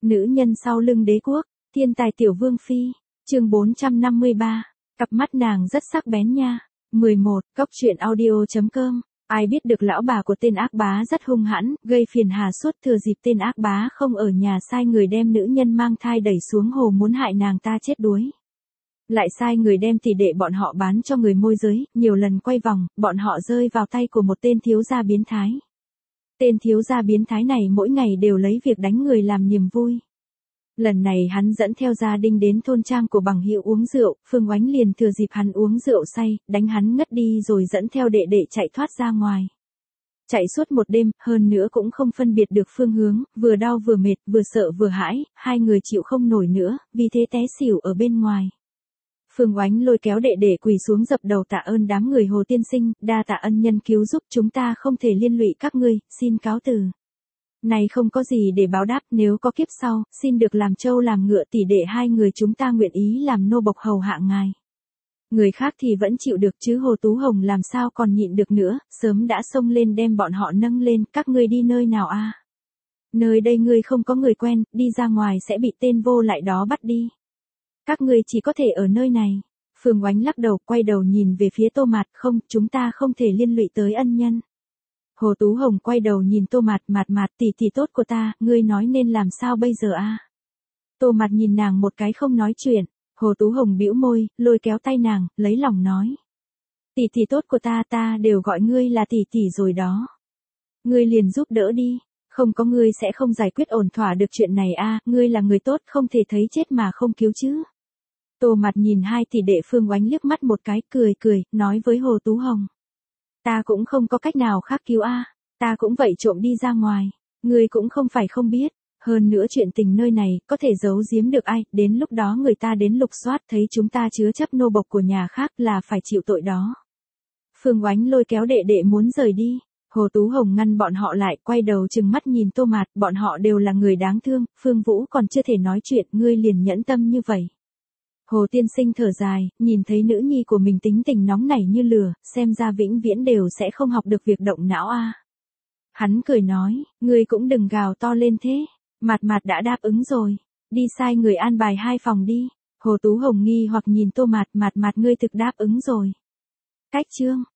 Nữ nhân sau lưng đế quốc, thiên tài tiểu vương phi, chương 453, cặp mắt nàng rất sắc bén nha. 11, cốc truyện audio.com. Ai biết được lão bà của tên ác bá rất hung hãn, gây phiền hà suốt, thừa dịp tên ác bá không ở nhà sai người đem nữ nhân mang thai đẩy xuống hồ muốn hại nàng ta chết đuối. Lại sai người đem tỷ đệ bọn họ bán cho người môi giới, nhiều lần quay vòng, bọn họ rơi vào tay của một tên thiếu gia biến thái. Tên thiếu gia biến thái này mỗi ngày đều lấy việc đánh người làm niềm vui. Lần này hắn dẫn theo gia đình đến thôn trang của bằng hữu uống rượu, Phương Oánh liền thừa dịp hắn uống rượu say, đánh hắn ngất đi rồi dẫn theo đệ đệ chạy thoát ra ngoài. Chạy suốt một đêm, hơn nữa cũng không phân biệt được phương hướng, vừa đau vừa mệt, vừa sợ vừa hãi, hai người chịu không nổi nữa, vì thế té xỉu ở bên ngoài. Phương Oánh lôi kéo đệ đệ quỳ xuống dập đầu tạ ơn đám người Hồ tiên sinh, đa tạ ân nhân cứu giúp, chúng ta không thể liên lụy các ngươi, xin cáo từ. Này không có gì để báo đáp, nếu có kiếp sau, xin được làm trâu làm ngựa, tỷ đệ hai người chúng ta nguyện ý làm nô bộc hầu hạ ngài. Người khác thì vẫn chịu được chứ Hồ Tú Hồng làm sao còn nhịn được nữa, sớm đã xông lên đem bọn họ nâng lên, các ngươi đi nơi nào a? Nơi đây ngươi không có người quen, đi ra ngoài sẽ bị tên vô lại đó bắt đi. Các ngươi chỉ có thể ở nơi này. Phương Oánh lắc đầu, quay đầu nhìn về phía Tô Mạt, không, chúng ta không thể liên lụy tới ân nhân. Hồ Tú Hồng quay đầu nhìn Tô Mạt, Mạt tỷ tỷ tốt của ta, ngươi nói nên làm sao bây giờ a? Tô Mạt nhìn nàng một cái không nói chuyện. Hồ Tú Hồng bĩu môi, lôi kéo tay nàng, lấy lòng nói. Tỷ tỷ tốt của ta đều gọi ngươi là tỷ tỷ rồi đó. Ngươi liền giúp đỡ đi, không có ngươi sẽ không giải quyết ổn thỏa được chuyện này a, ngươi là người tốt không thể thấy chết mà không cứu chứ. Tô Mạt nhìn hai tỷ đệ Phương Oánh liếc mắt một cái, cười, nói với Hồ Tú Hồng. Ta cũng không có cách nào khác cứu a, ta cũng vậy trộm đi ra ngoài, ngươi cũng không phải không biết. Hơn nữa chuyện tình nơi này, có thể giấu giếm được ai, đến lúc đó người ta đến lục soát thấy chúng ta chứa chấp nô bộc của nhà khác là phải chịu tội đó. Phương Oánh lôi kéo đệ đệ muốn rời đi, Hồ Tú Hồng ngăn bọn họ lại, quay đầu trừng mắt nhìn Tô Mạt, bọn họ đều là người đáng thương, Phương Vũ còn chưa thể nói chuyện, ngươi liền nhẫn tâm như vậy. Hồ tiên sinh thở dài, nhìn thấy nữ nhi của mình tính tình nóng nảy như lửa, xem ra vĩnh viễn đều sẽ không học được việc động não a. Hắn cười nói, ngươi cũng đừng gào to lên thế. Mạt đã đáp ứng rồi, đi sai người an bài 2 phòng đi. Hồ Tú Hồng nghi hoặc nhìn Tô Mạt, Mạt ngươi thực đáp ứng rồi. Cách chương